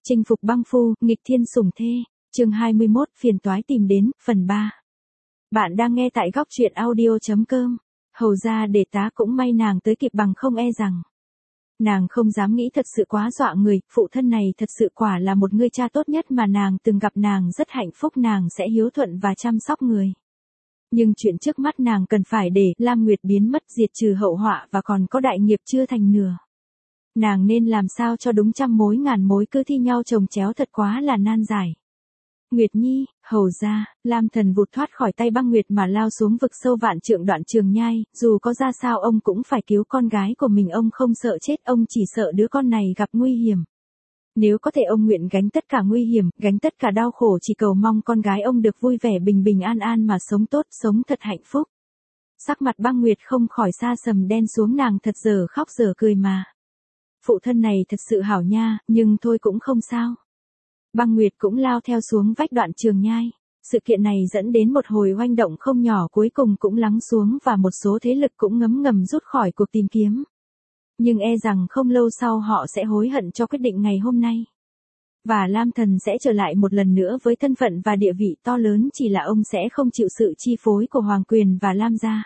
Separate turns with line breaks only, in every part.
Chinh phục băng phu, nghịch thiên sủng thê, chương 21, phiền toái tìm đến, phần 3. Bạn đang nghe tại góc truyện audio.com. Hầu ra để tá cũng may nàng tới kịp bằng không e rằng. Nàng không dám nghĩ thật sự quá dọa người, phụ thân này thật sự quả là một người cha tốt nhất mà nàng từng gặp, nàng rất hạnh phúc, nàng sẽ hiếu thuận và chăm sóc người. Nhưng chuyện trước mắt nàng cần phải để Lam Nguyệt biến mất, diệt trừ hậu họa và còn có đại nghiệp chưa thành nửa. Nàng nên làm sao cho đúng, trăm mối ngàn mối cứ thi nhau chồng chéo thật quá là nan giải. Nguyệt Nhi, hầu ra, Lam Thần vụt thoát khỏi tay băng Nguyệt mà lao xuống vực sâu vạn trượng đoạn Trường Nhai, dù có ra sao ông cũng phải cứu con gái của mình, ông không sợ chết, ông chỉ sợ đứa con này gặp nguy hiểm. Nếu có thể ông nguyện gánh tất cả nguy hiểm, gánh tất cả đau khổ, chỉ cầu mong con gái ông được vui vẻ bình bình an an mà sống tốt, sống thật hạnh phúc. Sắc mặt băng Nguyệt không khỏi xa sầm đen xuống, nàng thật giờ khóc giờ cười mà. Phụ thân này thật sự hảo nha, nhưng thôi cũng không sao. Băng Nguyệt cũng lao theo xuống vách đoạn Trường Nhai. Sự kiện này dẫn đến một hồi oanh động không nhỏ, cuối cùng cũng lắng xuống và một số thế lực cũng ngấm ngầm rút khỏi cuộc tìm kiếm. Nhưng e rằng không lâu sau họ sẽ hối hận cho quyết định ngày hôm nay. Và Lam Thần sẽ trở lại một lần nữa với thân phận và địa vị to lớn, chỉ là ông sẽ không chịu sự chi phối của Hoàng Quyền và Lam gia.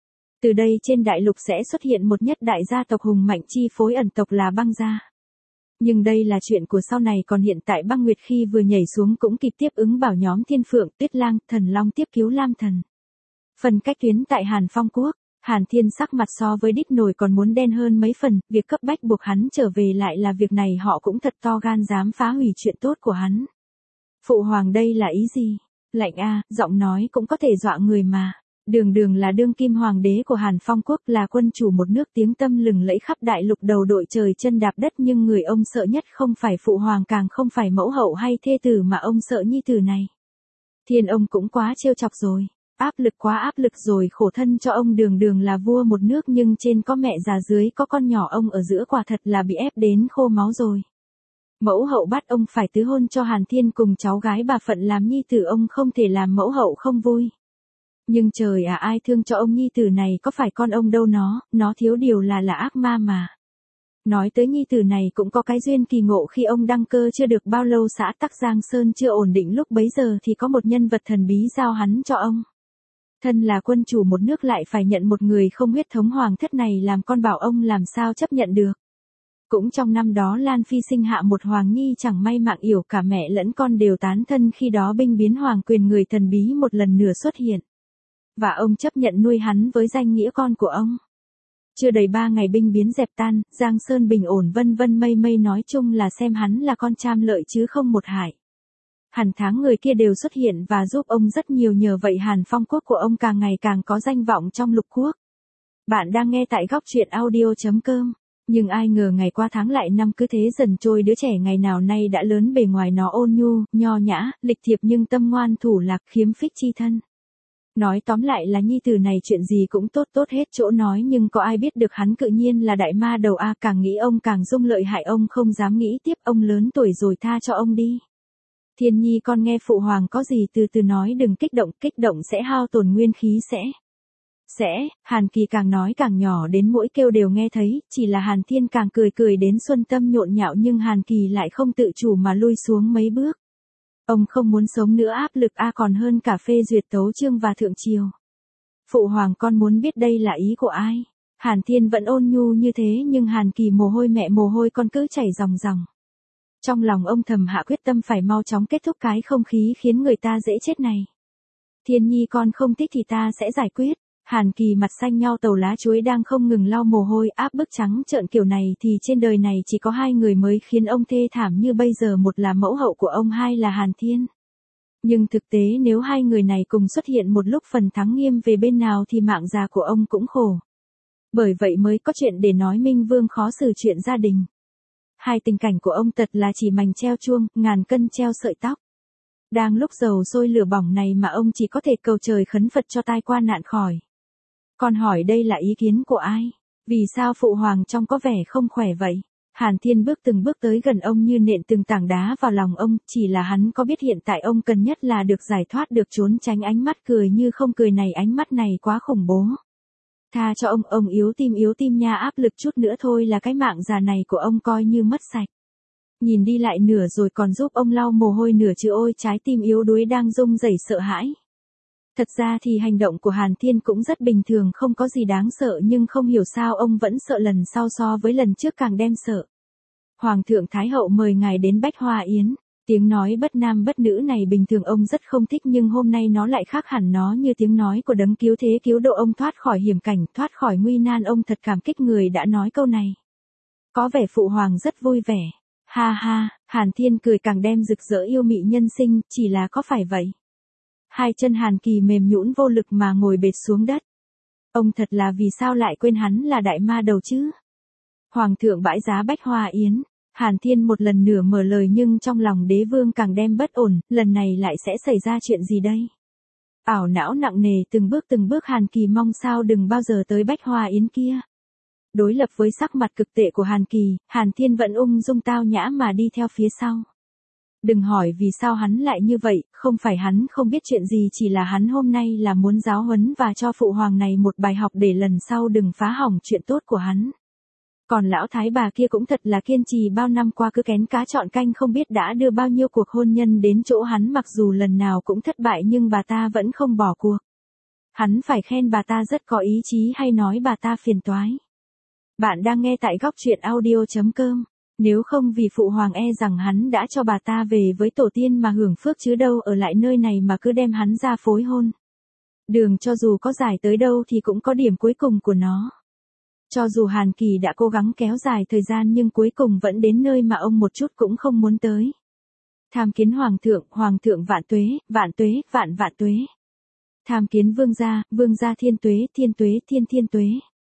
Từ đây trên đại lục sẽ xuất hiện một nhất đại gia tộc hùng mạnh chi phối ẩn tộc là băng gia. Nhưng đây là chuyện của sau này, còn hiện tại băng Nguyệt khi vừa nhảy xuống cũng kịp tiếp ứng bảo nhóm Thiên Phượng, Tuyết Lang, Thần Long tiếp cứu Lam Thần. Phần cách tuyến tại Hàn Phong Quốc, Hàn Thiên sắc mặt so với đít nồi còn muốn đen hơn mấy phần, việc cấp bách buộc hắn trở về lại là việc này họ cũng thật to gan dám phá hủy chuyện tốt của hắn. Phụ hoàng đây là ý gì? Lạnh a, giọng nói cũng có thể dọa người mà. Đường là đương kim hoàng đế của Hàn Phong Quốc, là quân chủ một nước tiếng tăm lừng lẫy khắp đại lục, đầu đội trời chân đạp đất, nhưng người ông sợ nhất không phải phụ hoàng, càng không phải mẫu hậu hay thê tử, mà ông sợ nhi tử này. Thiên ông cũng quá trêu chọc rồi, áp lực quá áp lực rồi, khổ thân cho ông. Đường là vua một nước nhưng trên có mẹ già dưới có con nhỏ, ông ở giữa quả thật là bị ép đến khô máu rồi. Mẫu hậu bắt ông phải tứ hôn cho Hàn Thiên cùng cháu gái bà Phận làm nhi tử, ông không thể làm mẫu hậu không vui. Nhưng trời à, ai thương cho ông nhi tử này, có phải con ông đâu, nó thiếu điều là ác ma mà. Nói tới nhi tử này cũng có cái duyên kỳ ngộ, khi ông đăng cơ chưa được bao lâu, xã Tắc Giang Sơn chưa ổn định, lúc bấy giờ thì có một nhân vật thần bí giao hắn cho ông. Thân là quân chủ một nước lại phải nhận một người không huyết thống hoàng thất này làm con, bảo ông làm sao chấp nhận được. Cũng trong năm đó Lan Phi sinh hạ một hoàng nhi chẳng may mạng yểu, cả mẹ lẫn con đều tán thân, khi đó binh biến Hoàng Quyền người thần bí một lần nữa xuất hiện. Và ông chấp nhận nuôi hắn với danh nghĩa con của ông. Chưa đầy 3 ngày binh biến dẹp tan, Giang Sơn bình ổn, vân vân mây mây, nói chung là xem hắn là con trăm lợi chứ không một hại. Hàn tháng người kia đều xuất hiện và giúp ông rất nhiều, nhờ vậy Hàn Phong Quốc của ông càng ngày càng có danh vọng trong lục quốc. Bạn đang nghe tại góc truyện audio.com. Nhưng ai ngờ ngày qua tháng lại năm cứ thế dần trôi, đứa trẻ ngày nào nay đã lớn, bề ngoài nó ôn nhu, nho nhã, lịch thiệp nhưng tâm ngoan thủ lạc, khiếm khích chi thân. Nói tóm lại là nhi tử này chuyện gì cũng tốt hết chỗ nói, nhưng có ai biết được hắn cự nhiên là đại ma đầu a. Càng nghĩ ông càng rung, lợi hại ông không dám nghĩ tiếp, ông lớn tuổi rồi, tha cho ông đi. Thiên Nhi con nghe phụ hoàng có gì từ từ nói, đừng kích động sẽ hao tổn nguyên khí. Hàn Kỳ càng nói càng nhỏ đến mỗi kêu đều nghe thấy, chỉ là Hàn Thiên càng cười đến xuân tâm nhộn nhạo, nhưng Hàn Kỳ lại không tự chủ mà lui xuống mấy bước. Ông không muốn sống nữa, áp lực a, còn hơn cả phê duyệt tấu chương và thượng triều. Phụ hoàng con muốn biết đây là ý của ai? Hàn Thiên vẫn ôn nhu như thế, nhưng Hàn Kỳ mồ hôi mẹ mồ hôi con cứ chảy ròng ròng. Trong lòng ông thầm hạ quyết tâm phải mau chóng kết thúc cái không khí khiến người ta dễ chết này. Thiên Nhi con không thích thì ta sẽ giải quyết. Hàn Kỳ mặt xanh nhau tàu lá chuối, đang không ngừng lau mồ hôi, áp bức trắng trợn kiểu này thì trên đời này chỉ có hai người mới khiến ông thê thảm như bây giờ, một là mẫu hậu của ông, hai là Hàn Thiên. Nhưng thực tế nếu hai người này cùng xuất hiện một lúc, phần thắng nghiêng về bên nào thì mạng già của ông cũng khổ. Bởi vậy mới có chuyện để nói Minh Vương khó xử chuyện gia đình. Hai tình cảnh của ông thật là chỉ mành treo chuông, ngàn cân treo sợi tóc. Đang lúc dầu sôi lửa bỏng này mà ông chỉ có thể cầu trời khấn Phật cho tai qua nạn khỏi. Con hỏi đây là ý kiến của ai? Vì sao phụ hoàng trông có vẻ không khỏe vậy? Hàn Thiên từng bước tới gần ông như nện từng tảng đá vào lòng ông, chỉ là hắn có biết hiện tại ông cần nhất là được giải thoát, được trốn tránh ánh mắt cười như không cười này, ánh mắt này quá khủng bố. Tha cho ông yếu tim nha, áp lực chút nữa thôi là cái mạng già này của ông coi như mất sạch. Nhìn đi lại nửa rồi còn giúp ông lau mồ hôi nửa chứ ôi trái tim yếu đuối đang rung rẩy sợ hãi. Thật ra thì hành động của Hàn Thiên cũng rất bình thường không có gì đáng sợ nhưng không hiểu sao ông vẫn sợ lần sau so với lần trước càng đem sợ. Hoàng thượng Thái hậu mời ngài đến Bách Hoa Yến. Tiếng nói bất nam bất nữ này bình thường ông rất không thích nhưng hôm nay nó lại khác hẳn, nó như tiếng nói của đấng cứu thế cứu độ ông thoát khỏi hiểm cảnh, thoát khỏi nguy nan. Ông thật cảm kích người đã nói câu này. Có vẻ phụ hoàng rất vui vẻ. Ha ha, Hàn Thiên cười càng đem rực rỡ yêu mị nhân sinh, chỉ là có phải vậy? Hai chân Hàn Kỳ mềm nhũn vô lực mà ngồi bệt xuống đất. Ông thật là vì sao lại quên hắn là đại ma đầu chứ? Hoàng thượng bãi giá Bách Hoa Yến. Hàn Thiên một lần nữa mở lời nhưng trong lòng đế vương càng đem bất ổn, lần này lại sẽ xảy ra chuyện gì đây? Ảo não nặng nề từng bước Hàn Kỳ mong sao đừng bao giờ tới Bách Hoa Yến kia. Đối lập với sắc mặt cực tệ của Hàn Kỳ, Hàn Thiên vẫn ung dung tao nhã mà đi theo phía sau. Đừng hỏi vì sao hắn lại như vậy, không phải hắn không biết chuyện gì, chỉ là hắn hôm nay là muốn giáo huấn và cho phụ hoàng này một bài học để lần sau đừng phá hỏng chuyện tốt của hắn. Còn lão thái bà kia cũng thật là kiên trì, bao năm qua cứ kén cá chọn canh không biết đã đưa bao nhiêu cuộc hôn nhân đến chỗ hắn, mặc dù lần nào cũng thất bại nhưng bà ta vẫn không bỏ cuộc. Hắn phải khen bà ta rất có ý chí hay nói bà ta phiền toái. Bạn đang nghe tại góc truyện audio.com. Nếu không vì phụ hoàng e rằng hắn đã cho bà ta về với tổ tiên mà hưởng phước chứ đâu ở lại nơi này mà cứ đem hắn ra phối hôn. Đường cho dù có dài tới đâu thì cũng có điểm cuối cùng của nó. Cho dù Hàn Kỳ đã cố gắng kéo dài thời gian nhưng cuối cùng vẫn đến nơi mà ông một chút cũng không muốn tới. Tham kiến hoàng thượng vạn tuế, vạn tuế. Tham kiến vương gia thiên tuế, thiên tuế.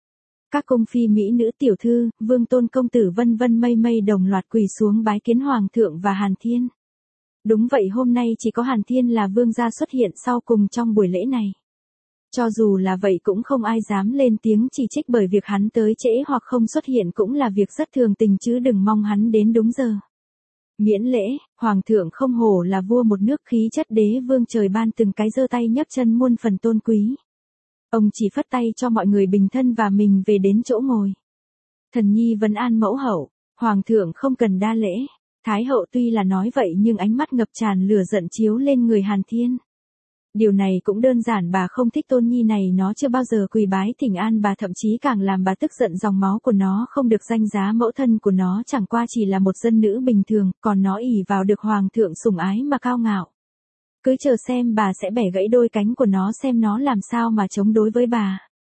Các cung phi mỹ nữ tiểu thư, vương tôn công tử vân vân mây đồng loạt quỳ xuống bái kiến hoàng thượng và Hàn Thiên. Đúng vậy, hôm nay chỉ có Hàn Thiên là vương gia xuất hiện sau cùng trong buổi lễ này. Cho dù là vậy cũng không ai dám lên tiếng chỉ trích, bởi việc hắn tới trễ hoặc không xuất hiện cũng là việc rất thường tình chứ đừng mong hắn đến đúng giờ. Miễn lễ, hoàng thượng không hổ là vua một nước, khí chất đế vương trời ban, từng cái giơ tay nhấc chân muôn phần tôn quý. Ông chỉ phất tay cho mọi người bình thân và mình về đến chỗ ngồi. Thần nhi vấn an mẫu hậu, hoàng thượng không cần đa lễ. Thái hậu tuy là nói vậy nhưng ánh mắt ngập tràn lửa giận chiếu lên người Hàn Thiên. Điều này cũng đơn giản, bà không thích tôn nhi này, nó chưa bao giờ quỳ bái thỉnh an bà, thậm chí càng làm bà tức giận. Dòng máu của nó không được danh giá, mẫu thân của nó chẳng qua chỉ là một dân nữ bình thường, còn nó ỷ vào được hoàng thượng sủng ái mà cao ngạo. Cứ chờ xem bà sẽ bẻ gãy đôi cánh của nó xem nó làm sao mà chống đối với bà.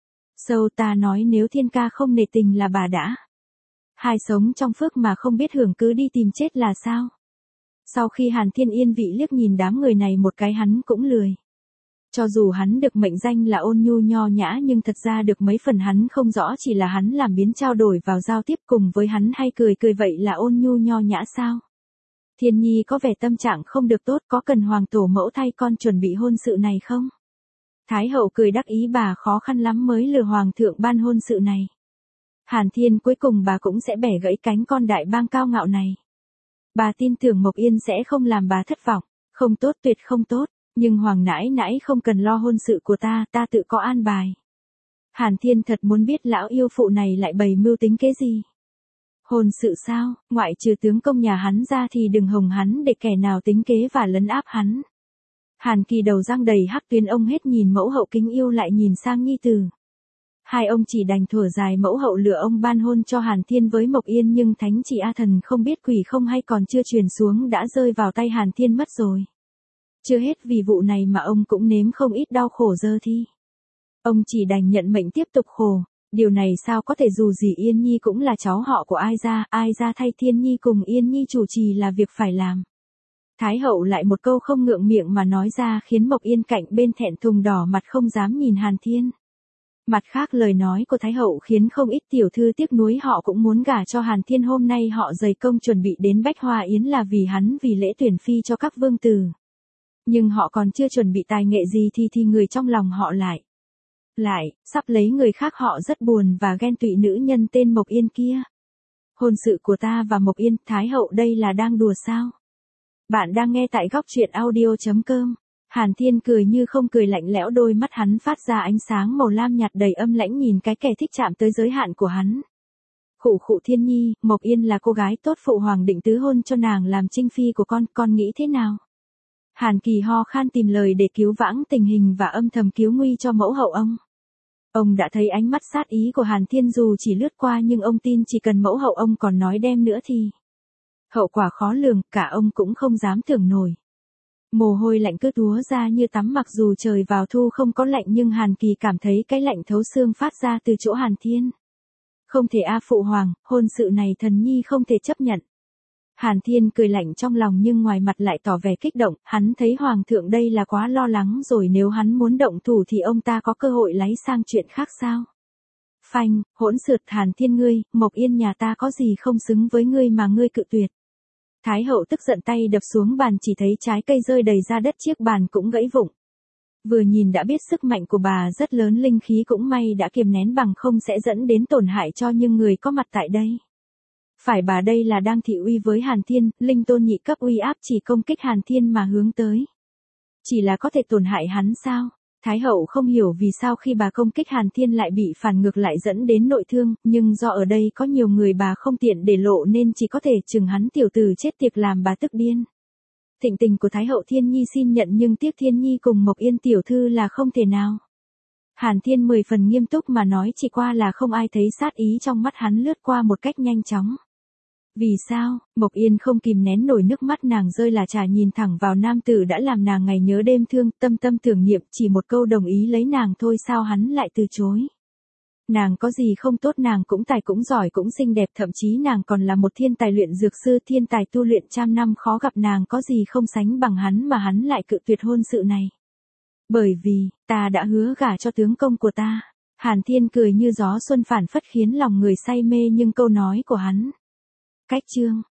Ta nói nếu Thiên ca không nể tình là bà đã. Hai sống trong phước mà không biết hưởng cứ đi tìm chết là sao? Sau khi Hàn Thiên yên vị liếc nhìn đám người này một cái hắn cũng lười. Cho dù hắn được mệnh danh là ôn nhu nho nhã nhưng thật ra được mấy phần hắn không rõ, chỉ là hắn làm biến trao đổi vào giao tiếp cùng với hắn hay cười vậy là ôn nhu nho nhã sao? Thiên nhi có vẻ tâm trạng không được tốt, có cần hoàng tổ mẫu thay con chuẩn bị hôn sự này không? Thái hậu cười đắc ý, bà khó khăn lắm mới lừa hoàng thượng ban hôn sự này. Hàn Thiên, cuối cùng bà cũng sẽ bẻ gãy cánh con đại bang cao ngạo này. Bà tin tưởng Mộc Yên sẽ không làm bà thất vọng. Không tốt, tuyệt không tốt, nhưng hoàng nãi nãi không cần lo hôn sự của ta tự có an bài. Hàn Thiên thật muốn biết lão yêu phụ này lại bày mưu tính kế gì. Hôn sự sao, ngoại trừ tướng công nhà hắn ra thì đừng hòng hắn để kẻ nào tính kế và lấn áp hắn. Hàn Kỳ đầu răng đầy hắc tuyến, ông hết nhìn mẫu hậu kính yêu lại nhìn sang nhi tử. Hai ông chỉ đành thở dài, mẫu hậu lựa ông ban hôn cho Hàn Thiên với Mộc Yên nhưng thánh chỉ A Thần không biết quỷ không hay còn chưa truyền xuống đã rơi vào tay Hàn Thiên mất rồi. Chưa hết vì vụ này mà ông cũng nếm không ít đau khổ dơ thi. Ông chỉ đành nhận mệnh tiếp tục khổ. Điều này sao có thể, dù gì Yên Nhi cũng là cháu họ của ai ra thay Thiên Nhi cùng Yên Nhi chủ trì là việc phải làm. Thái hậu lại một câu không ngượng miệng mà nói ra khiến Mộc Yên cạnh bên thẹn thùng đỏ mặt không dám nhìn Hàn Thiên. Mặt khác lời nói của Thái hậu khiến không ít tiểu thư tiếc nuối, họ cũng muốn gả cho Hàn Thiên. Hôm nay họ dày công chuẩn bị đến Bách Hoa Yến là vì hắn, vì lễ tuyển phi cho các vương tử. Nhưng họ còn chưa chuẩn bị tài nghệ gì thì người trong lòng họ lại sắp lấy người khác, họ rất buồn và ghen tị nữ nhân tên Mộc Yên kia. Hôn sự của ta và Mộc Yên, Thái hậu đây là đang đùa sao? Bạn đang nghe tại góc truyện audio.com. Hàn Thiên cười như không cười, lạnh lẽo, đôi mắt hắn phát ra ánh sáng màu lam nhạt đầy âm lãnh, nhìn cái kẻ thích chạm tới giới hạn của hắn. Khụ khụ Thiên Nhi, Mộc Yên là cô gái tốt, phụ hoàng định tứ hôn cho nàng làm trinh phi của con nghĩ thế nào? Hàn Kỳ ho khan tìm lời để cứu vãng tình hình và âm thầm cứu nguy cho mẫu hậu ông. Ông đã thấy ánh mắt sát ý của Hàn Thiên dù chỉ lướt qua, nhưng ông tin chỉ cần mẫu hậu ông còn nói đem nữa thì hậu quả khó lường, cả ông cũng không dám tưởng nổi. Mồ hôi lạnh cứ túa ra như tắm, mặc dù trời vào thu không có lạnh nhưng Hàn Kỳ cảm thấy cái lạnh thấu xương phát ra từ chỗ Hàn Thiên. Không thể phụ hoàng, hôn sự này thần nhi không thể chấp nhận. Hàn Thiên cười lạnh trong lòng nhưng ngoài mặt lại tỏ vẻ kích động, hắn thấy hoàng thượng đây là quá lo lắng rồi, nếu hắn muốn động thủ thì ông ta có cơ hội lấy sang chuyện khác sao? Phanh, hỗn xược Hàn Thiên ngươi, Mộc Yên nhà ta có gì không xứng với ngươi mà ngươi cự tuyệt. Thái hậu tức giận tay đập xuống bàn, chỉ thấy trái cây rơi đầy ra đất, chiếc bàn cũng gãy vụn. Vừa nhìn đã biết sức mạnh của bà rất lớn, linh khí cũng may đã kiềm nén, bằng không sẽ dẫn đến tổn hại cho những người có mặt tại đây. Phải bà đây là đang thị uy với Hàn Thiên, linh tôn nhị cấp uy áp chỉ công kích Hàn Thiên mà hướng tới. Chỉ là có thể tổn hại hắn sao? Thái hậu không hiểu vì sao khi bà công kích Hàn Thiên lại bị phản ngược lại dẫn đến nội thương, nhưng do ở đây có nhiều người bà không tiện để lộ nên chỉ có thể chừng hắn tiểu tử chết tiệt, làm bà tức điên. Thịnh tình của Thái hậu Thiên Nhi xin nhận, nhưng tiếc Thiên Nhi cùng Mộc Yên tiểu thư là không thể nào. Hàn Thiên 10 phần nghiêm túc mà nói, chỉ qua là không ai thấy sát ý trong mắt hắn lướt qua một cách nhanh chóng. Vì sao? Mộc Yên không kìm nén nổi nước mắt, nàng rơi là trà nhìn thẳng vào nam tử đã làm nàng ngày nhớ đêm thương, tâm tâm tưởng niệm, chỉ một câu đồng ý lấy nàng thôi sao hắn lại từ chối. Nàng có gì không tốt, nàng cũng tài cũng giỏi cũng xinh đẹp, thậm chí nàng còn là một thiên tài luyện dược sư, thiên tài tu luyện trăm năm khó gặp, nàng có gì không sánh bằng hắn mà hắn lại cự tuyệt hôn sự này. Bởi vì, ta đã hứa gả cho tướng công của ta. Hàn Thiên cười như gió xuân phản phất khiến lòng người say mê, nhưng câu nói của hắn cách chương